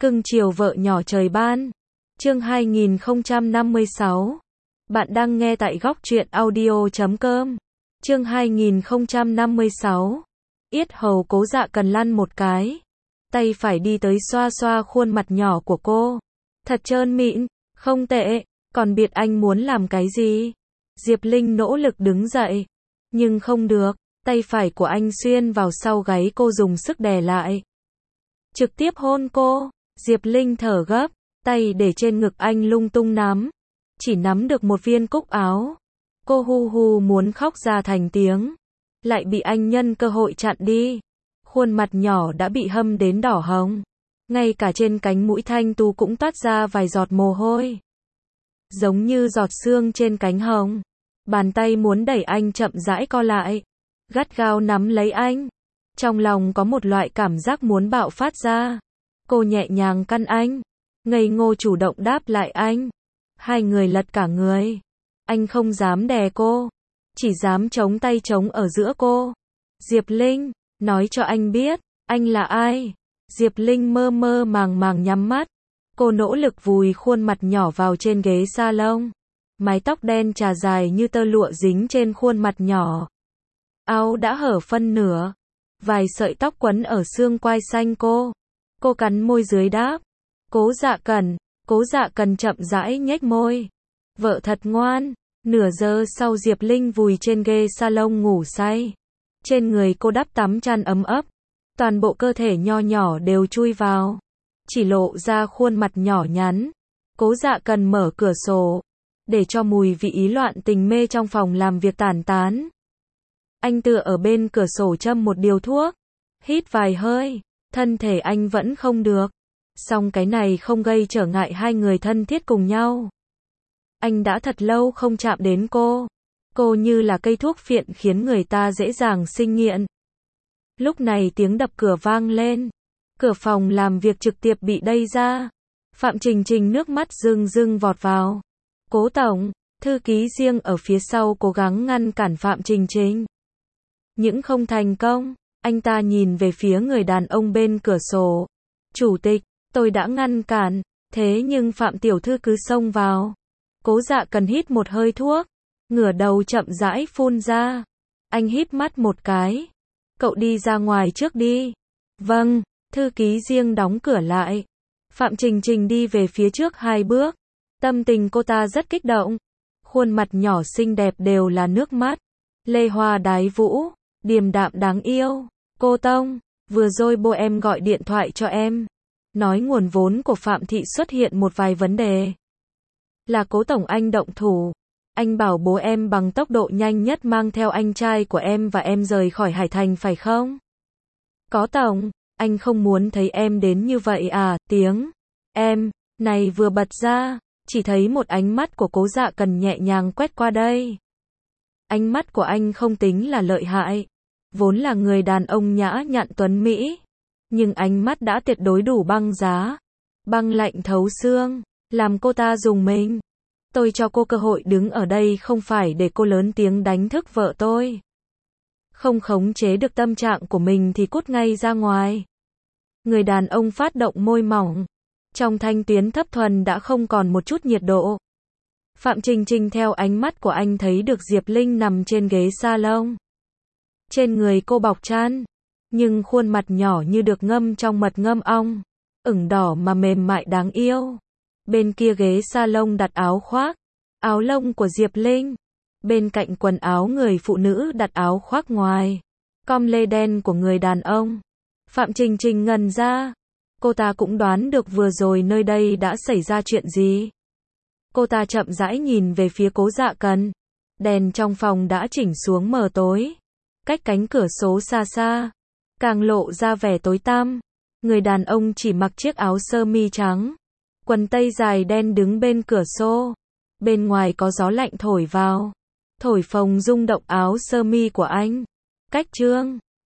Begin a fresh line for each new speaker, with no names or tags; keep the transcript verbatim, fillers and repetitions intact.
Cưng chiều vợ nhỏ trời ban. Chương hai nghìn không trăm năm mươi sáu. Bạn đang nghe tại góc truyện audio chấm com. Chương hai nghìn không trăm năm mươi sáu. Yết hầu Cố Dạ Cần lăn một cái. Tay phải đi tới xoa xoa khuôn mặt nhỏ của cô. Thật trơn mịn, không tệ, còn biết anh muốn làm cái gì? Diệp Linh nỗ lực đứng dậy. Nhưng không được, tay phải của anh xuyên vào sau gáy cô dùng sức đè lại. Trực tiếp hôn cô. Diệp Linh thở gấp, tay để trên ngực anh lung tung nắm. Chỉ nắm được một viên cúc áo. Cô hu hu muốn khóc ra thành tiếng. Lại bị anh nhân cơ hội chặn đi. Khuôn mặt nhỏ đã bị hâm đến đỏ hồng. Ngay cả trên cánh mũi thanh tú cũng toát ra vài giọt mồ hôi. Giống như giọt sương trên cánh hồng. Bàn tay muốn đẩy anh chậm rãi co lại. Gắt gao nắm lấy anh. Trong lòng có một loại cảm giác muốn bạo phát ra. Cô nhẹ nhàng căn anh. Ngây ngô chủ động đáp lại anh. Hai người lật cả người. Anh không dám đè cô. Chỉ dám chống tay chống ở giữa cô. Diệp Linh, nói cho anh biết, anh là ai? Diệp Linh mơ mơ màng màng nhắm mắt. Cô nỗ lực vùi khuôn mặt nhỏ vào trên ghế salon. Mái tóc đen trà dài như tơ lụa dính trên khuôn mặt nhỏ. Áo đã hở phân nửa. Vài sợi tóc quấn ở xương quai xanh cô. Cô cắn môi dưới đáp. Cố Dạ Cần. Cố Dạ Cần chậm rãi nhếch môi. Vợ thật ngoan. Nửa giờ sau Diệp Linh vùi trên ghế salon ngủ say. Trên người cô đắp tắm chăn ấm ấp. Toàn bộ cơ thể nho nhỏ đều chui vào. Chỉ lộ ra khuôn mặt nhỏ nhắn. Cố Dạ Cần mở cửa sổ. Để cho mùi vị ý loạn tình mê trong phòng làm việc tản tán. Anh tựa ở bên cửa sổ châm một điều thuốc. Hít vài hơi. Thân thể anh vẫn không được. Song cái này không gây trở ngại hai người thân thiết cùng nhau. Anh đã thật lâu không chạm đến cô. Cô như là cây thuốc phiện khiến người ta dễ dàng sinh nghiện. Lúc này tiếng đập cửa vang lên. Cửa phòng làm việc trực tiếp bị đẩy ra. Phạm Trình Trình nước mắt rưng rưng vọt vào. Cố tổng, thư ký riêng ở phía sau cố gắng ngăn cản Phạm Trình Trình. Những không thành công, anh ta nhìn về phía người đàn ông bên cửa sổ. Chủ tịch, tôi đã ngăn cản, thế nhưng Phạm tiểu thư cứ xông vào. Cố Dạ Cần hít một hơi thuốc, ngửa đầu chậm rãi phun ra. Anh híp mắt một cái. Cậu đi ra ngoài trước đi. Vâng, thư ký riêng đóng cửa lại. Phạm Trình Trình đi về phía trước hai bước. Tâm tình cô ta rất kích động. Khuôn mặt nhỏ xinh đẹp đều là nước mắt. Lê hoa đái vũ, điềm đạm đáng yêu. Cô Tông, vừa rồi bố em gọi điện thoại cho em. Nói nguồn vốn của Phạm Thị xuất hiện một vài vấn đề. Là Cố tổng anh động thủ. Anh bảo bố em bằng tốc độ nhanh nhất mang theo anh trai của em và em rời khỏi Hải Thành phải không? Có tổng, anh không muốn thấy em đến như vậy à, tiếng. Em, này vừa bật ra, chỉ thấy một ánh mắt của Cố Dạ Cần nhẹ nhàng quét qua đây. Ánh mắt của anh không tính là lợi hại. Vốn là người đàn ông nhã nhặn tuấn Mỹ. Nhưng ánh mắt đã tuyệt đối đủ băng giá. Băng lạnh thấu xương, làm cô ta rùng mình. Tôi cho cô cơ hội đứng ở đây không phải để cô lớn tiếng đánh thức vợ tôi. Không khống chế được tâm trạng của mình thì cút ngay ra ngoài. Người đàn ông phát động môi mỏng. Trong thanh tuyến thấp thuần đã không còn một chút nhiệt độ. Phạm Trình Trình theo ánh mắt của anh thấy được Diệp Linh nằm trên ghế salon. Trên người cô bọc chăn. Nhưng khuôn mặt nhỏ như được ngâm trong mật ngâm ong. Ửng đỏ mà mềm mại đáng yêu. Bên kia ghế salon đặt áo khoác. Áo lông của Diệp Linh. Bên cạnh quần áo người phụ nữ đặt áo khoác ngoài. Com lê đen của người đàn ông. Phạm Trình Trình ngần ra. Cô ta cũng đoán được vừa rồi nơi đây đã xảy ra chuyện gì. Cô ta chậm rãi nhìn về phía Cố Dạ Cần. Đèn trong phòng đã chỉnh xuống mờ tối. Cách cánh cửa sổ xa xa. Càng lộ ra vẻ tối tăm. Người đàn ông chỉ mặc chiếc áo sơ mi trắng. Quần tây dài đen đứng bên cửa sổ. Bên ngoài có gió lạnh thổi vào. Thổi phồng rung động áo sơ mi của anh. Cách chương.